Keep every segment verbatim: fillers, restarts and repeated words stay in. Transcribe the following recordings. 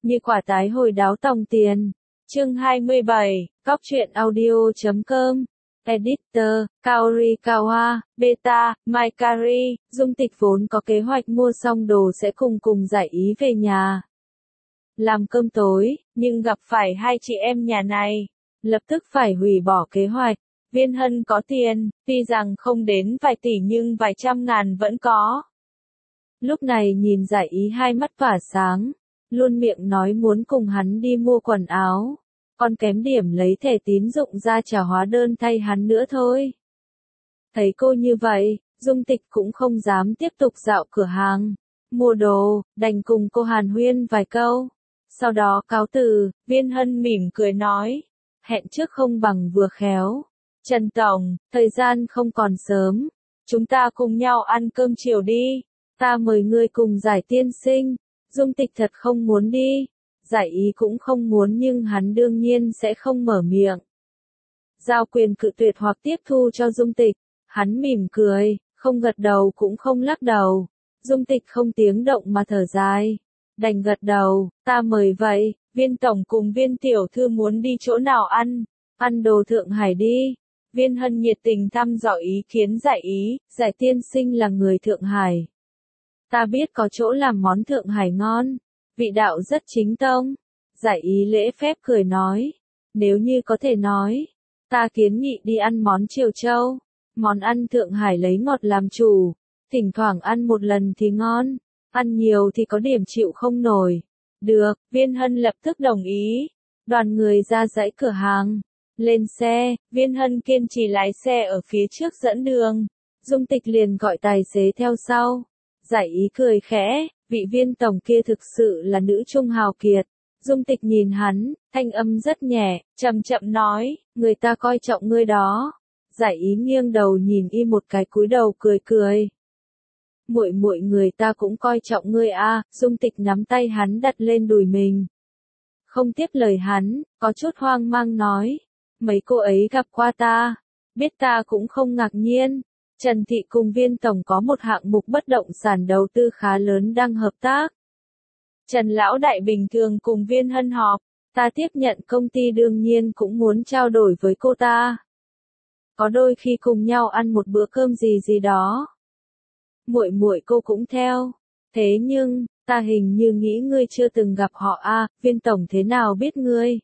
như quả tái hồi đáo tòng tiền. Chương hai mươi bảy, Cóc truyện audio chấm com. Editor, Kaori Kawa, Beta, Maikari, Dung Tịch vốn có kế hoạch mua xong đồ sẽ cùng cùng Giải Ý về nhà làm cơm tối, nhưng gặp phải hai chị em nhà này, lập tức phải hủy bỏ kế hoạch. Viên Hân có tiền, tuy rằng không đến vài tỷ nhưng vài trăm ngàn vẫn có. Lúc này nhìn Giải Ý hai mắt tỏa sáng, luôn miệng nói muốn cùng hắn đi mua quần áo, còn kém điểm lấy thẻ tín dụng ra trả hóa đơn thay hắn nữa thôi. Thấy cô như vậy, Dung Tịch cũng không dám tiếp tục dạo cửa hàng, mua đồ, đành cùng cô hàn huyên vài câu. Sau đó cáo từ, Viên Hân mỉm cười nói, hẹn trước không bằng vừa khéo. Trần Tổng, thời gian không còn sớm, chúng ta cùng nhau ăn cơm chiều đi, ta mời ngươi cùng Giải tiên sinh. Dung Tịch thật không muốn đi, Giải Ý cũng không muốn nhưng hắn đương nhiên sẽ không mở miệng. Giao quyền cự tuyệt hoặc tiếp thu cho Dung Tịch, hắn mỉm cười, không gật đầu cũng không lắc đầu. Dung Tịch không tiếng động mà thở dài, đành gật đầu, ta mời vậy, Viên Tổng cùng Viên Tiểu Thư muốn đi chỗ nào ăn, ăn đồ Thượng Hải đi. Viên Hân nhiệt tình thăm dò ý kiến Giải Ý, Giải tiên sinh là người Thượng Hải. Ta biết có chỗ làm món Thượng Hải ngon, vị đạo rất chính tông. Giải Ý lễ phép cười nói, nếu như có thể nói, ta kiến nghị đi ăn món Triều Châu. Món ăn Thượng Hải lấy ngọt làm chủ, thỉnh thoảng ăn một lần thì ngon, ăn nhiều thì có điểm chịu không nổi. Được, Viên Hân lập tức đồng ý. Đoàn người ra dãy cửa hàng, lên xe, Viên Hân kiên trì lái xe ở phía trước dẫn đường. Dung Tịch liền gọi tài xế theo sau. Giải Ý cười khẽ, vị Viên Tổng kia thực sự là nữ trung hào kiệt. Dung Tịch nhìn hắn, thanh âm rất nhẹ, chậm chậm nói, người ta coi trọng ngươi đó. Giải Ý nghiêng đầu nhìn y một cái cúi đầu cười cười. Muội muội người ta cũng coi trọng ngươi a. Dung Tịch nắm tay hắn đặt lên đùi mình. Không tiếp lời hắn, có chút hoang mang nói, mấy cô ấy gặp qua ta, biết ta cũng không ngạc nhiên. Trần Thị cùng Viên Tổng có một hạng mục bất động sản đầu tư khá lớn đang hợp tác. Trần Lão Đại bình thường cùng Viên Hân họp, ta tiếp nhận công ty đương nhiên cũng muốn trao đổi với cô ta. Có đôi khi cùng nhau ăn một bữa cơm gì gì đó. Muội muội cô cũng theo. Thế nhưng, ta hình như nghĩ ngươi chưa từng gặp họ a. Viên Tổng thế nào biết ngươi?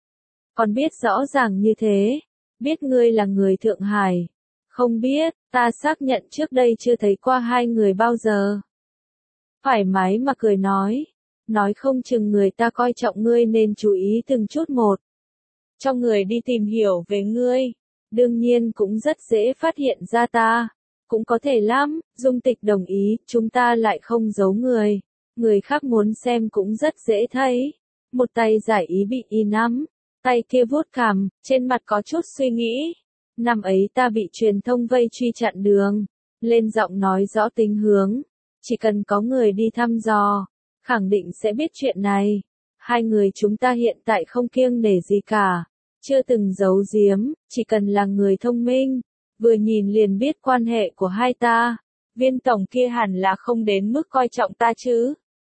Còn biết rõ ràng như thế, biết ngươi là người Thượng Hải. Không biết, ta xác nhận trước đây chưa thấy qua hai người bao giờ. Thoải mái mà cười nói, nói không chừng người ta coi trọng ngươi nên chú ý từng chút một. Cho người đi tìm hiểu về ngươi, đương nhiên cũng rất dễ phát hiện ra ta. Cũng có thể lắm, Dung Tịch đồng ý, chúng ta lại không giấu người. Người khác muốn xem cũng rất dễ thấy. Một tay Giải Ý bị y nắm, tay kia vuốt cằm, trên mặt có chút suy nghĩ. Năm ấy ta bị truyền thông vây truy chặn đường, lên giọng nói rõ tình hướng. Chỉ cần có người đi thăm dò, khẳng định sẽ biết chuyện này. Hai người chúng ta hiện tại không kiêng nể gì cả, chưa từng giấu giếm, chỉ cần là người thông minh, vừa nhìn liền biết quan hệ của hai ta. Viên Tổng kia hẳn là không đến mức coi trọng ta chứ.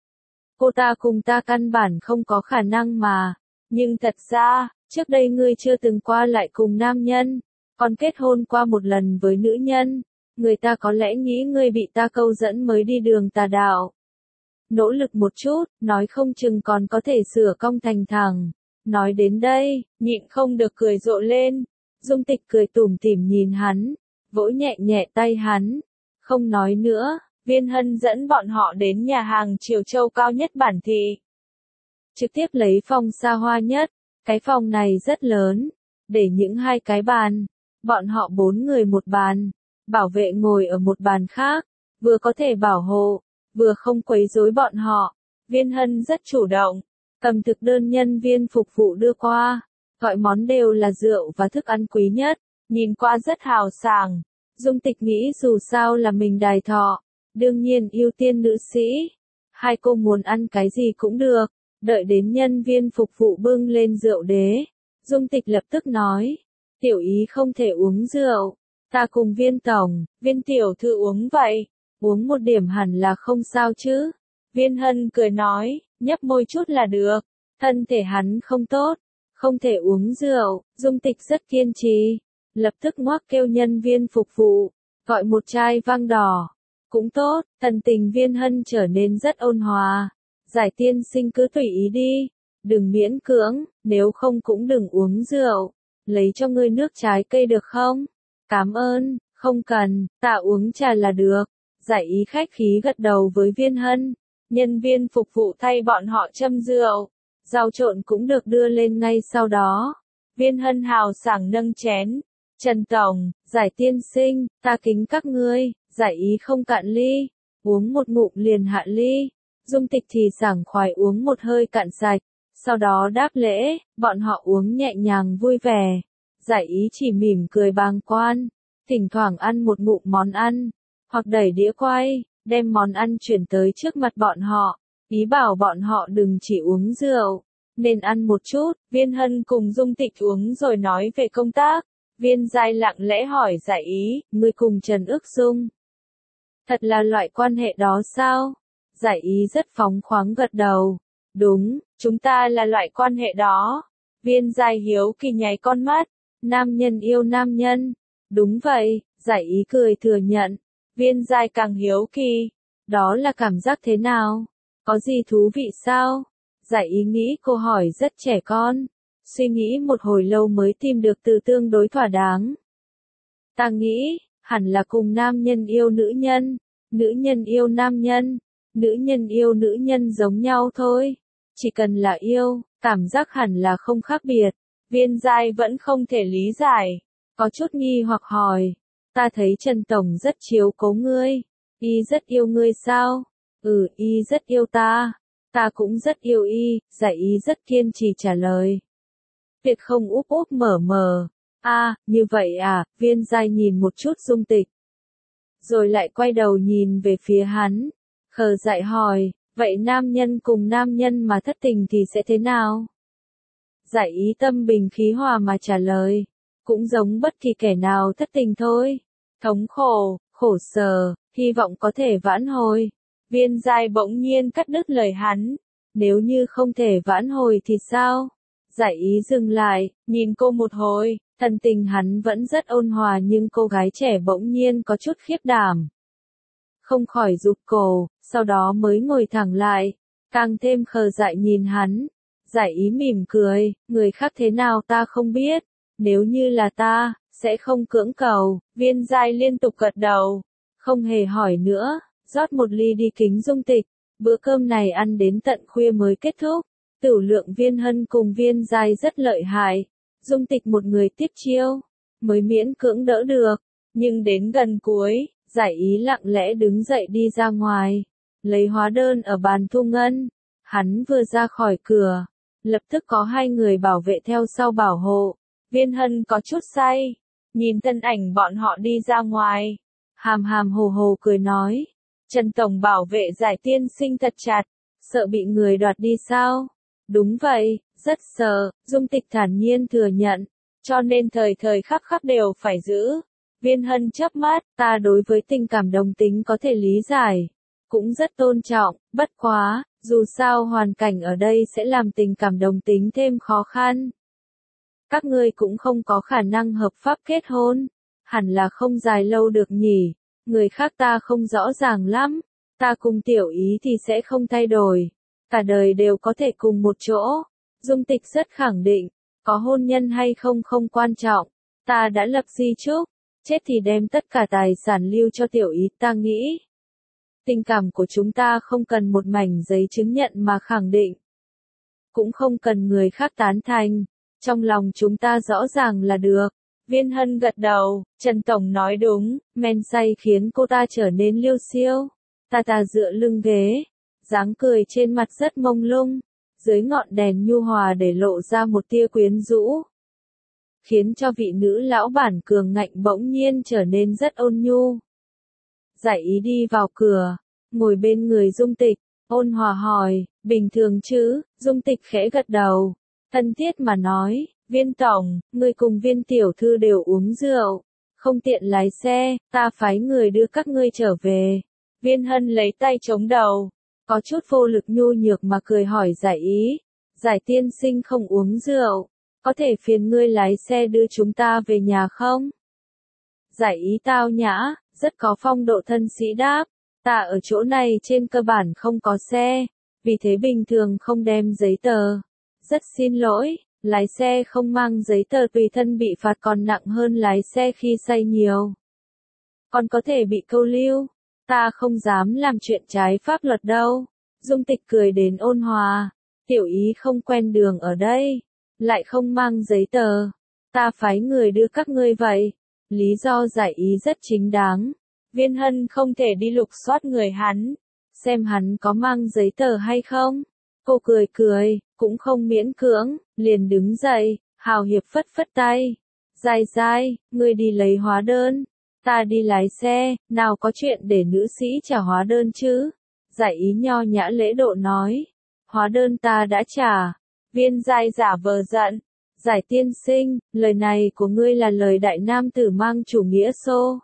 Cô ta cùng ta căn bản không có khả năng mà. Nhưng thật ra, trước đây ngươi chưa từng qua lại cùng nam nhân, còn kết hôn qua một lần với nữ nhân. Người ta có lẽ nghĩ ngươi bị ta câu dẫn mới đi đường tà đạo. Nỗ lực một chút, nói không chừng còn có thể sửa cong thành thẳng. Nói đến đây, nhịn không được cười rộ lên. Dung Tịch cười tủm tỉm nhìn hắn, vỗ nhẹ nhẹ tay hắn. Không nói nữa, Viên Hân dẫn bọn họ đến nhà hàng Triều Châu cao nhất bản thị. Trực tiếp lấy phòng xa hoa nhất, cái phòng này rất lớn, để những hai cái bàn. Bọn họ bốn người một bàn, bảo vệ ngồi ở một bàn khác, vừa có thể bảo hộ, vừa không quấy rối bọn họ. Viên Hân rất chủ động, cầm thực đơn nhân viên phục vụ đưa qua, gọi món đều là rượu và thức ăn quý nhất, nhìn qua rất hào sảng. Dung Tịch nghĩ dù sao là mình đài thọ, đương nhiên ưu tiên nữ sĩ. Hai cô muốn ăn cái gì cũng được, đợi đến nhân viên phục vụ bưng lên rượu đế. Dung Tịch lập tức nói, Tiểu Ý không thể uống rượu, ta cùng Viên Tổng, Viên Tiểu Thư uống vậy, uống một điểm hẳn là không sao chứ. Viên Hân cười nói, nhấp môi chút là được. Thân thể hắn không tốt, không thể uống rượu, Dung Tịch rất kiên trì, lập tức ngoác kêu nhân viên phục vụ, gọi một chai vang đỏ. Cũng tốt, thần tình Viên Hân trở nên rất ôn hòa. Giải tiên sinh cứ tùy ý đi, đừng miễn cưỡng, nếu không cũng đừng uống rượu. Lấy cho ngươi nước trái cây được không? Cảm ơn, không cần, ta uống trà là được. Giải ý khách khí gật đầu với Viên Hân. Nhân viên phục vụ thay bọn họ châm rượu. Rau trộn cũng được đưa lên ngay sau đó. Viên Hân hào sảng nâng chén. Trần Tổng, Giải tiên sinh, ta kính các ngươi. Giải ý không cạn ly, uống một ngụm liền hạ ly. Dung Tịch thì sảng khoái uống một hơi cạn sạch, sau đó đáp lễ, bọn họ uống nhẹ nhàng vui vẻ. Giải ý chỉ mỉm cười bàng quan, thỉnh thoảng ăn một ngụm món ăn, hoặc đẩy đĩa quay, đem món ăn chuyển tới trước mặt bọn họ, ý bảo bọn họ đừng chỉ uống rượu, nên ăn một chút. Viên Hân cùng Dung Tịch uống rồi nói về công tác. Viên Giai lặng lẽ hỏi Giải ý, ngươi cùng Trần Ước Dung. Thật là loại quan hệ đó sao? Giải ý rất phóng khoáng gật đầu. Đúng, chúng ta là loại quan hệ đó. Viên Giai hiếu kỳ nháy con mắt. Nam nhân yêu nam nhân. Đúng vậy, Giải ý cười thừa nhận. Viên Giai càng hiếu kỳ. Đó là cảm giác thế nào? Có gì thú vị sao? Giải ý nghĩ câu hỏi rất trẻ con. Suy nghĩ một hồi lâu mới tìm được từ tương đối thỏa đáng. Ta nghĩ, hẳn là cùng nam nhân yêu nữ nhân, nữ nhân yêu nam nhân, nữ nhân yêu nữ nhân giống nhau thôi. Chỉ cần là yêu, cảm giác hẳn là không khác biệt. Viên Giai vẫn không thể lý giải, có chút nghi hoặc hỏi. Ta thấy Trần Tổng rất chiếu cố ngươi, y rất yêu ngươi sao? Ừ, y rất yêu ta, ta cũng rất yêu y. Giải ý rất kiên trì trả lời. Việc không úp úp mở mờ. À, như vậy à, Viên Giai nhìn một chút Dung Tịch. Rồi lại quay đầu nhìn về phía hắn. Khờ dại hỏi, vậy nam nhân cùng nam nhân mà thất tình thì sẽ thế nào? Giải ý tâm bình khí hòa mà trả lời. Cũng giống bất kỳ kẻ nào thất tình thôi. Thống khổ, khổ sở, hy vọng có thể vãn hồi. Viên Giai bỗng nhiên cắt đứt lời hắn. Nếu như không thể vãn hồi thì sao? Giải ý dừng lại, nhìn cô một hồi, thần tình hắn vẫn rất ôn hòa nhưng cô gái trẻ bỗng nhiên có chút khiếp đảm. Không khỏi rụt cổ, sau đó mới ngồi thẳng lại, càng thêm khờ dại nhìn hắn. Giải ý mỉm cười, người khác thế nào ta không biết, nếu như là ta, sẽ không cưỡng cầu. Viên Giai liên tục gật đầu, không hề hỏi nữa, rót một ly đi kính Dung Tịch. Bữa cơm này ăn đến tận khuya mới kết thúc. Tửu lượng Viên Hân cùng Viên Giai rất lợi hại. Dung Tịch một người tiếp chiêu, mới miễn cưỡng đỡ được. Nhưng đến gần cuối, Giải ý lặng lẽ đứng dậy đi ra ngoài, lấy hóa đơn ở bàn thu ngân. Hắn vừa ra khỏi cửa, lập tức có hai người bảo vệ theo sau bảo hộ. Viên Hân có chút say, nhìn thân ảnh bọn họ đi ra ngoài. Hàm hàm hồ hồ cười nói, Trần Tổng bảo vệ Giải tiên sinh thật chặt, sợ bị người đoạt đi sao? Đúng vậy, rất sợ, Dung Tịch thản nhiên thừa nhận, cho nên thời thời khắc khắc đều phải giữ. Viên Hân chớp mắt, ta đối với tình cảm đồng tính có thể lý giải, cũng rất tôn trọng, bất quá, dù sao hoàn cảnh ở đây sẽ làm tình cảm đồng tính thêm khó khăn. Các ngươi cũng không có khả năng hợp pháp kết hôn, hẳn là không dài lâu được nhỉ, người khác ta không rõ ràng lắm, ta cùng Tiểu Ý thì sẽ không thay đổi. Cả đời đều có thể cùng một chỗ. Dung Tịch rất khẳng định, có hôn nhân hay không không quan trọng. Ta đã lập di chúc, chết thì đem tất cả tài sản lưu cho Tiểu Ý. Ta nghĩ, tình cảm của chúng ta không cần một mảnh giấy chứng nhận mà khẳng định. Cũng không cần người khác tán thành. Trong lòng chúng ta rõ ràng là được. Viên Hân gật đầu, Trần Tổng nói đúng, men say khiến cô ta trở nên liêu xiêu. Ta ta dựa lưng ghế, dáng cười trên mặt rất mông lung, dưới ngọn đèn nhu hòa để lộ ra một tia quyến rũ, khiến cho vị nữ lão bản cường ngạnh bỗng nhiên trở nên rất ôn nhu. Giải ý đi vào cửa, ngồi bên người Dung Tịch, ôn hòa hỏi, bình thường chứ? Dung Tịch khẽ gật đầu, thân thiết mà nói, Viên Tổng, người cùng Viên Tiểu Thư đều uống rượu, không tiện lái xe, ta phái người đưa các ngươi trở về. Viên Hân lấy tay chống đầu, có chút vô lực nhu nhược mà cười hỏi Giải Ý. Giải tiên sinh không uống rượu, có thể phiền ngươi lái xe đưa chúng ta về nhà không? Giải Ý tao nhã, rất có phong độ thân sĩ đáp, ta ở chỗ này trên cơ bản không có xe, vì thế bình thường không đem giấy tờ. Rất xin lỗi, lái xe không mang giấy tờ tùy thân bị phạt còn nặng hơn lái xe khi say nhiều. Còn có thể bị câu lưu, ta không dám làm chuyện trái pháp luật đâu. Dung Tịch cười đến ôn hòa, Tiểu Ý không quen đường ở đây, lại không mang giấy tờ, ta phái người đưa các ngươi vậy. Lý do Giải Ý rất chính đáng, Viên Hân không thể đi lục soát người hắn, xem hắn có mang giấy tờ hay không. Cô cười cười, cũng không miễn cưỡng, liền đứng dậy, hào hiệp phất phất tay. Dài dài, ngươi đi lấy hóa đơn, ta đi lái xe, nào có chuyện để nữ sĩ trả hóa đơn chứ. Giải Ý nho nhã lễ độ nói, hóa đơn ta đã trả. Viên Giai giả vờ giận, Giải tiên sinh, lời này của ngươi là lời đại nam tử mang chủ nghĩa xô.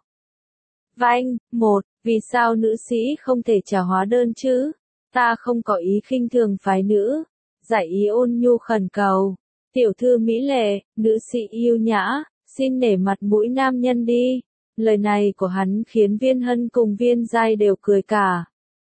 Vanh, một, vì sao nữ sĩ không thể trả hóa đơn chứ? Ta không có ý khinh thường phái nữ. Giải Ý ôn nhu khẩn cầu, tiểu thư mỹ lệ, nữ sĩ yêu nhã, xin nể mặt mũi nam nhân đi. Lời này của hắn khiến Viên Hân cùng Viên Giai đều cười cả.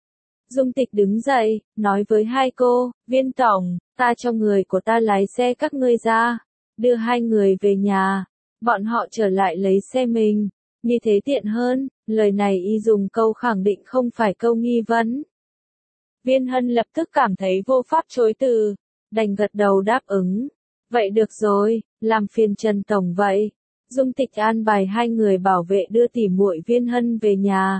Dung Tịch đứng dậy, nói với hai cô, Viên tổng, ta cho người của ta lái xe các ngươi ra, đưa hai người về nhà, bọn họ trở lại lấy xe mình, như thế tiện hơn. Lời này y dùng câu khẳng định không phải câu nghi vấn. Viên Hân lập tức cảm thấy vô pháp chối từ, đành gật đầu đáp ứng. Vậy được rồi, làm phiền Trần tổng vậy. Dung Tịch an bài hai người bảo vệ đưa tỉ muội Viên Hân về nhà.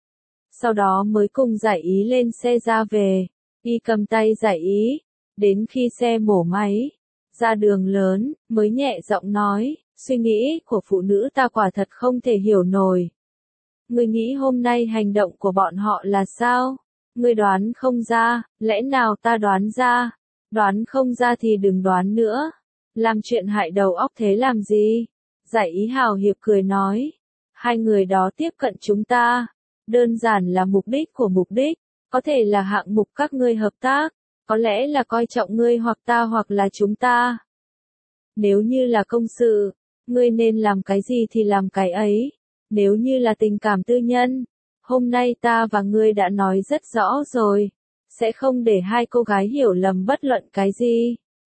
Sau đó mới cùng Giải Ý lên xe ra về, y cầm tay Giải Ý, đến khi xe mổ máy, ra đường lớn, mới nhẹ giọng nói, suy nghĩ của phụ nữ ta quả thật không thể hiểu nổi. Ngươi nghĩ hôm nay hành động của bọn họ là sao? Ngươi đoán không ra, lẽ nào ta đoán ra? Đoán không ra thì đừng đoán nữa. Làm chuyện hại đầu óc thế làm gì? Giải Ý hào hiệp cười nói, hai người đó tiếp cận chúng ta, đơn giản là mục đích của mục đích, có thể là hạng mục các ngươi hợp tác, có lẽ là coi trọng ngươi hoặc ta hoặc là chúng ta. Nếu như là công sự, ngươi nên làm cái gì thì làm cái ấy. Nếu như là tình cảm tư nhân, hôm nay ta và ngươi đã nói rất rõ rồi, sẽ không để hai cô gái hiểu lầm bất luận cái gì.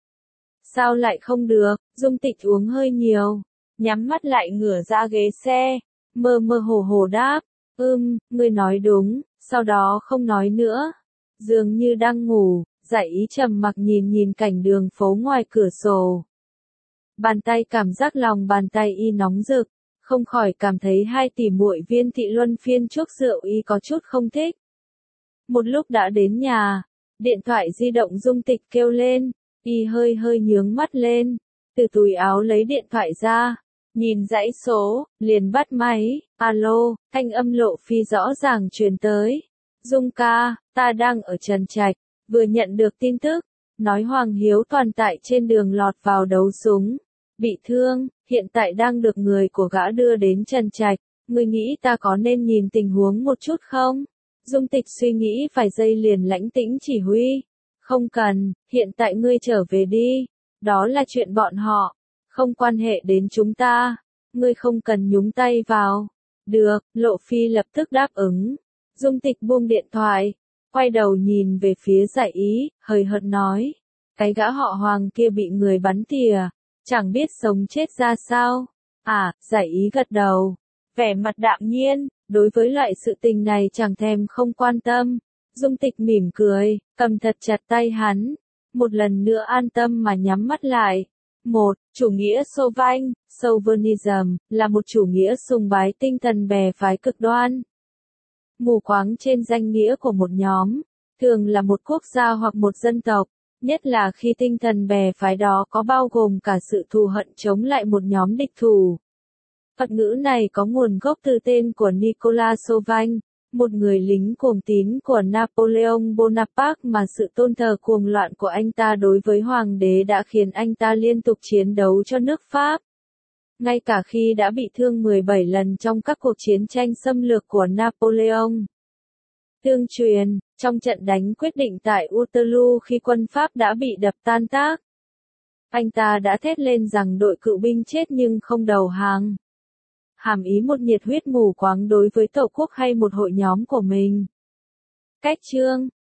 Sao lại không được? Dung Tịch uống hơi nhiều, nhắm mắt lại ngửa ra ghế xe, mơ mơ hồ hồ đáp, ưm, ngươi nói đúng, sau đó không nói nữa. Dường như đang ngủ, Giải Ý trầm mặc nhìn nhìn cảnh đường phố ngoài cửa sổ. Bàn tay cảm giác lòng bàn tay y nóng rực, không khỏi cảm thấy hai tỷ muội Viên Thị luân phiên chuốc rượu y có chút không thích. Một lúc đã đến nhà, điện thoại di động Dung Tịch kêu lên, y hơi hơi nhướng mắt lên, từ túi áo lấy điện thoại ra, nhìn dãy số, liền bắt máy, alo, thanh âm Lộ Phi rõ ràng truyền tới. Dung ca, ta đang ở Trần Trạch, vừa nhận được tin tức, nói Hoàng Hiếu Toàn tại trên đường lọt vào đấu súng, bị thương, hiện tại đang được người của gã đưa đến Trần Trạch, ngươi nghĩ ta có nên nhìn tình huống một chút không? Dung Tịch suy nghĩ vài giây liền lãnh tĩnh chỉ huy, không cần, hiện tại ngươi trở về đi, đó là chuyện bọn họ, không quan hệ đến chúng ta, ngươi không cần nhúng tay vào. Được, Lộ Phi lập tức đáp ứng. Dung Tịch buông điện thoại, quay đầu nhìn về phía Giải Ý, hời hợt nói, cái gã họ Hoàng kia bị người bắn tỉa, chẳng biết sống chết ra sao. À, Giải Ý gật đầu, vẻ mặt đạm nhiên, đối với loại sự tình này chẳng thèm không quan tâm. Dung Tịch mỉm cười, cầm thật chặt tay hắn, một lần nữa an tâm mà nhắm mắt lại. Một, chủ nghĩa Sovanh, Chauvinism, là một chủ nghĩa sùng bái tinh thần bè phái cực đoan, mù quáng trên danh nghĩa của một nhóm, thường là một quốc gia hoặc một dân tộc, nhất là khi tinh thần bè phái đó có bao gồm cả sự thù hận chống lại một nhóm địch thủ. Thuật ngữ này có nguồn gốc từ tên của Nicolas Chauvin, một người lính cuồng tín của Napoleon Bonaparte mà sự tôn thờ cuồng loạn của anh ta đối với hoàng đế đã khiến anh ta liên tục chiến đấu cho nước Pháp. Ngay cả khi đã bị thương mười bảy lần trong các cuộc chiến tranh xâm lược của Napoleon. Tương truyền, trong trận đánh quyết định tại Waterloo khi quân Pháp đã bị đập tan tác, anh ta đã thét lên rằng đội cựu binh chết nhưng không đầu hàng. Hàm ý một nhiệt huyết mù quáng đối với tổ quốc hay một hội nhóm của mình. Cách chương